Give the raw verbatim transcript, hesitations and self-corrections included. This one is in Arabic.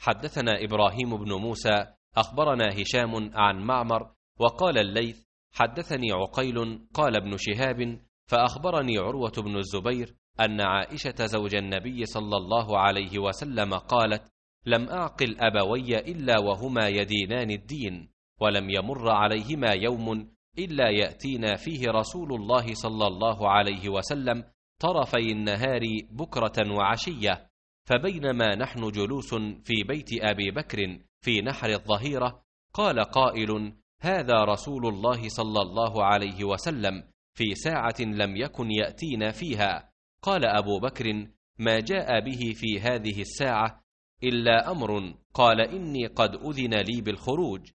حدثنا إبراهيم بن موسى أخبرنا هشام عن معمر وقال الليث حدثني عقيل قال ابن شهاب فأخبرني عروة بن الزبير أن عائشة زوج النبي صلى الله عليه وسلم قالت لم أعقل أبوي إلا وهما يدينان الدين، ولم يمر عليهما يوم إلا يأتينا فيه رسول الله صلى الله عليه وسلم طرفي النهار بكرة وعشية، فبينما نحن جلوس في بيت أبي بكر في نحر الظهيرة قال قائل هذا رسول الله صلى الله عليه وسلم في ساعة لم يكن يأتينا فيها. قال أبو بكر ما جاء به في هذه الساعة إلا أمر، قال إني قد أذن لي بالخروج،